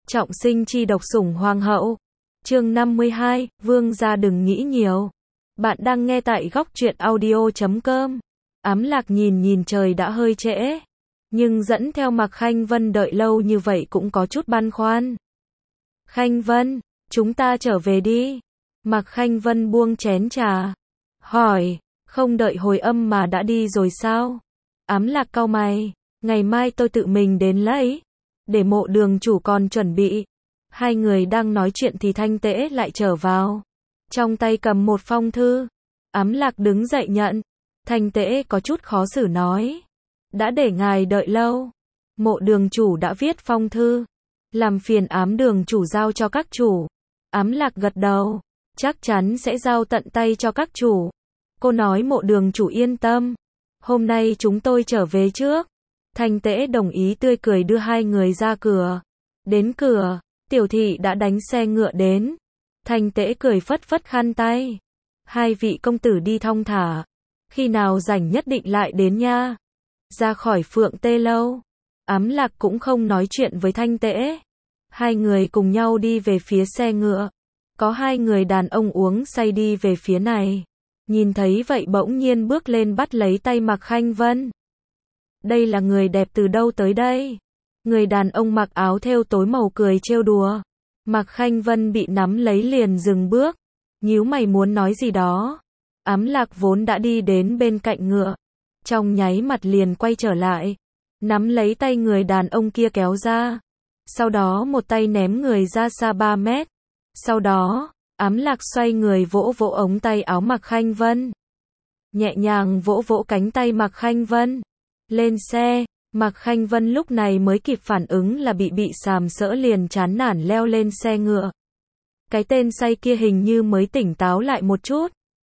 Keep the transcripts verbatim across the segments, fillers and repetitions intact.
Trọng sinh chi độc sủng hoàng hậu. Chương năm mươi hai, vương gia đừng nghĩ nhiều. Bạn đang nghe tại góc truyện audio chấm com. Ám Lạc nhìn nhìn trời đã hơi trễ, nhưng dẫn theo Mạc Khanh Vân đợi lâu như vậy cũng có chút băn khoăn. Khanh Vân, chúng ta trở về đi. Mạc Khanh Vân buông chén trà, hỏi, không đợi hồi âm mà đã đi rồi sao? Ám Lạc cau mày, ngày mai tôi tự mình đến lấy, để Mộ Đường chủ còn chuẩn bị. Hai người đang nói chuyện thì Thanh Tễ lại trở vào, trong tay cầm một phong thư. Ám Lạc đứng dậy nhận. Thanh Tễ có chút khó xử nói, đã để ngài đợi lâu. Mộ Đường chủ đã viết phong thư, làm phiền Ám Đường chủ giao cho các chủ. Ám Lạc gật đầu, chắc chắn sẽ giao tận tay cho các chủ. Cô nói Mộ Đường chủ yên tâm, hôm nay chúng tôi trở về trước. Thanh Tễ đồng ý tươi cười đưa hai người ra cửa. Đến cửa, Tiểu thị đã đánh xe ngựa đến. Thanh Tễ cười phất phất khăn tay. Hai vị công tử đi thong thả, khi nào rảnh nhất định lại đến nha. Ra khỏi Phượng Tê lâu, Ám Lạc cũng không nói chuyện với Thanh Tễ. Hai người cùng nhau đi về phía xe ngựa. Có hai người đàn ông uống say đi về phía này. Nhìn thấy vậy bỗng nhiên bước lên bắt lấy tay Mạc Khanh Vân. Đây là người đẹp từ đâu tới đây? Người đàn ông mặc áo thêu tối màu cười trêu đùa. Mạc Khanh Vân bị nắm lấy liền dừng bước, nhíu mày muốn nói gì đó. Ám Lạc vốn đã đi đến bên cạnh ngựa, trong nháy mặt liền quay trở lại, nắm lấy tay người đàn ông kia kéo ra. Sau đó một tay ném người ra xa ba mét. Sau đó, Ám Lạc xoay người vỗ vỗ ống tay áo Mạc Khanh Vân. Nhẹ nhàng vỗ vỗ cánh tay Mạc Khanh Vân. Lên xe. Mạc Khanh Vân lúc này mới kịp phản ứng là bị bị sàm sỡ liền chán nản leo lên xe ngựa. Cái tên say kia hình như mới tỉnh táo lại một chút.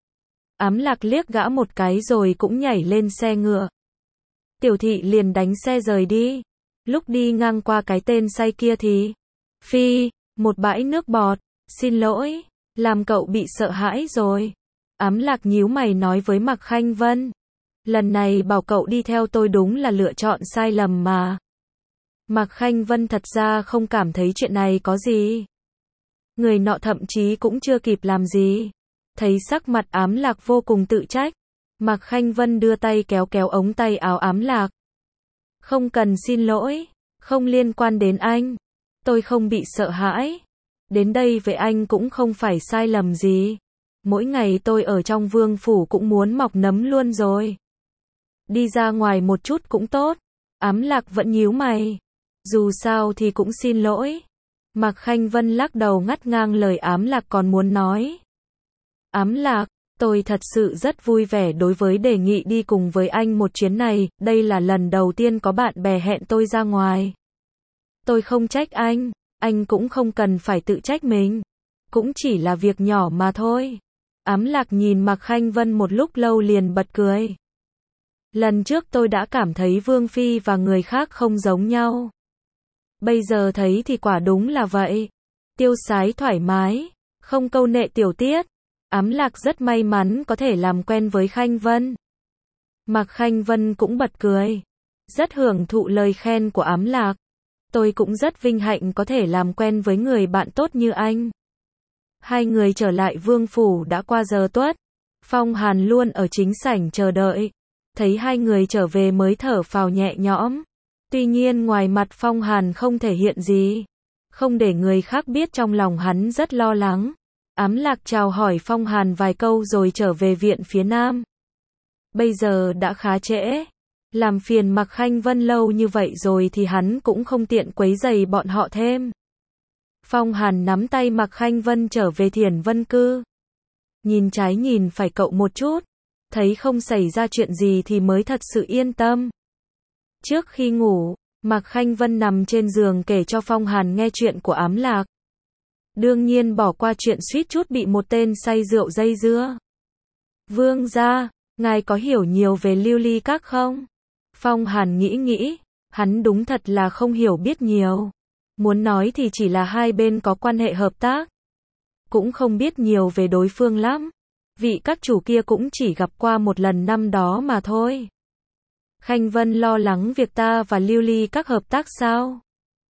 Ám Lạc liếc gã một cái rồi cũng nhảy lên xe ngựa. Tiểu thị liền đánh xe rời đi. Lúc đi ngang qua cái tên say kia thì phi, một bãi nước bọt. Xin lỗi, làm cậu bị sợ hãi rồi. Ám Lạc nhíu mày nói với Mạc Khanh Vân. Lần này bảo cậu đi theo tôi đúng là lựa chọn sai lầm mà. Mạc Khanh Vân thật ra không cảm thấy chuyện này có gì. Người nọ thậm chí cũng chưa kịp làm gì. Thấy sắc mặt Ám Lạc vô cùng tự trách, Mạc Khanh Vân đưa tay kéo kéo ống tay áo Ám Lạc. Không cần xin lỗi, không liên quan đến anh. Tôi không bị sợ hãi. Đến đây với anh cũng không phải sai lầm gì. Mỗi ngày tôi ở trong vương phủ cũng muốn mọc nấm luôn rồi. Đi ra ngoài một chút cũng tốt. Ám Lạc vẫn nhíu mày. Dù sao thì cũng xin lỗi. Mạc Khanh Vân lắc đầu ngắt ngang lời Ám Lạc còn muốn nói. Ám Lạc, tôi thật sự rất vui vẻ đối với đề nghị đi cùng với anh một chuyến này. Đây là lần đầu tiên có bạn bè hẹn tôi ra ngoài. Tôi không trách anh, anh cũng không cần phải tự trách mình. Cũng chỉ là việc nhỏ mà thôi. Ám Lạc nhìn Mạc Khanh Vân một lúc lâu liền bật cười. Lần trước tôi đã cảm thấy Vương Phi và người khác không giống nhau. Bây giờ thấy thì quả đúng là vậy. Tiêu sái thoải mái, không câu nệ tiểu tiết. Ám Lạc rất may mắn có thể làm quen với Khanh Vân. Mạc Khanh Vân cũng bật cười, rất hưởng thụ lời khen của Ám Lạc. Tôi cũng rất vinh hạnh có thể làm quen với người bạn tốt như anh. Hai người trở lại vương phủ đã qua giờ tuất. Phong Hàn luôn ở chính sảnh chờ đợi. Thấy hai người trở về mới thở phào nhẹ nhõm. Tuy nhiên ngoài mặt Phong Hàn không thể hiện gì, không để người khác biết trong lòng hắn rất lo lắng. Ám Lạc chào hỏi Phong Hàn vài câu rồi trở về viện phía nam. Bây giờ đã khá trễ, làm phiền Mạc Khanh Vân lâu như vậy rồi thì hắn cũng không tiện quấy rầy bọn họ thêm. Phong Hàn nắm tay Mạc Khanh Vân trở về Thiền Vân Cư. Nhìn trái nhìn phải cậu một chút, thấy không xảy ra chuyện gì thì mới thật sự yên tâm. Trước khi ngủ, Mạc Khanh Vân nằm trên giường kể cho Phong Hàn nghe chuyện của Ám Lạc. Đương nhiên bỏ qua chuyện suýt chút bị một tên say rượu dây dưa. Vương gia, ngài có hiểu nhiều về Lưu Ly Các không? Phong Hàn nghĩ nghĩ, hắn đúng thật là không hiểu biết nhiều. Muốn nói thì chỉ là hai bên có quan hệ hợp tác. Cũng không biết nhiều về đối phương lắm. Vị các chủ kia cũng chỉ gặp qua một lần năm đó mà thôi. Khanh Vân lo lắng việc ta và Lưu Ly Các hợp tác sao?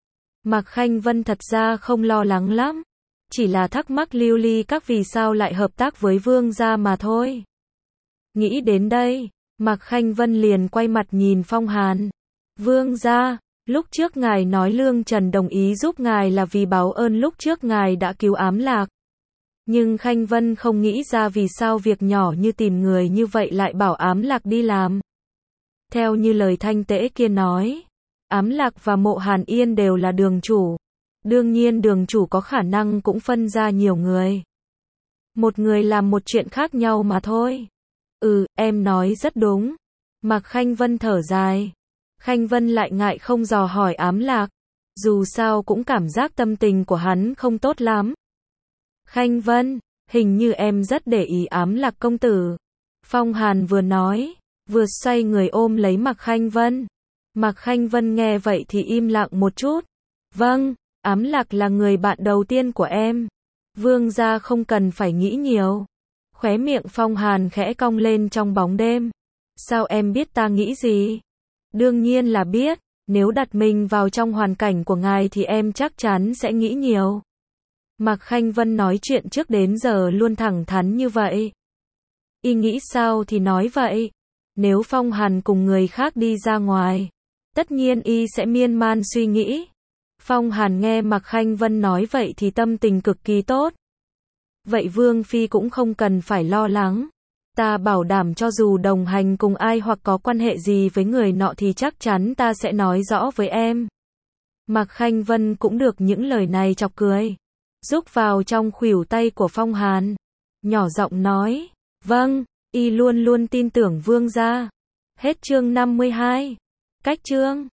Mạc Khanh Vân thật ra không lo lắng lắm, chỉ là thắc mắc Lưu Ly các vì sao lại hợp tác với Vương gia mà thôi. Nghĩ đến đây, Mạc Khanh Vân liền quay mặt nhìn Phong Hàn. Vương gia, lúc trước ngài nói Lương Trần đồng ý giúp ngài là vì báo ơn lúc trước ngài đã cứu Ám Lạc. Nhưng Khanh Vân không nghĩ ra vì sao việc nhỏ như tìm người như vậy lại bảo Ám Lạc đi làm. Theo như lời Thanh Tễ kia nói, Ám Lạc và Mộ Hàn Yên đều là đường chủ. Đương nhiên đường chủ có khả năng cũng phân ra nhiều người. Một người làm một chuyện khác nhau mà thôi. Ừ, em nói rất đúng. Mạc Khanh Vân thở dài. Khanh Vân lại ngại không dò hỏi Ám Lạc. Dù sao cũng cảm giác tâm tình của hắn không tốt lắm. Khanh Vân, hình như em rất để ý Ám Lạc công tử. Phong Hàn vừa nói, vừa xoay người ôm lấy Mạc Khanh Vân. Mạc Khanh Vân nghe vậy thì im lặng một chút. Vâng, Ám Lạc là người bạn đầu tiên của em. Vương gia không cần phải nghĩ nhiều. Khóe miệng Phong Hàn khẽ cong lên trong bóng đêm. Sao em biết ta nghĩ gì? Đương nhiên là biết, nếu đặt mình vào trong hoàn cảnh của ngài thì em chắc chắn sẽ nghĩ nhiều. Mạc Khanh Vân nói chuyện trước đến giờ luôn thẳng thắn như vậy. Y nghĩ sao thì nói vậy. Nếu Phong Hàn cùng người khác đi ra ngoài, tất nhiên y sẽ miên man suy nghĩ. Phong Hàn nghe Mạc Khanh Vân nói vậy thì tâm tình cực kỳ tốt. Vậy Vương Phi cũng không cần phải lo lắng. Ta bảo đảm cho dù đồng hành cùng ai hoặc có quan hệ gì với người nọ thì chắc chắn ta sẽ nói rõ với em. Mạc Khanh Vân cũng được những lời này chọc cười. Rúc vào trong khuỷu tay của Phong Hàn. Nhỏ giọng nói. Vâng, y luôn luôn tin tưởng Vương gia. Hết chương năm mươi hai. Cách chương.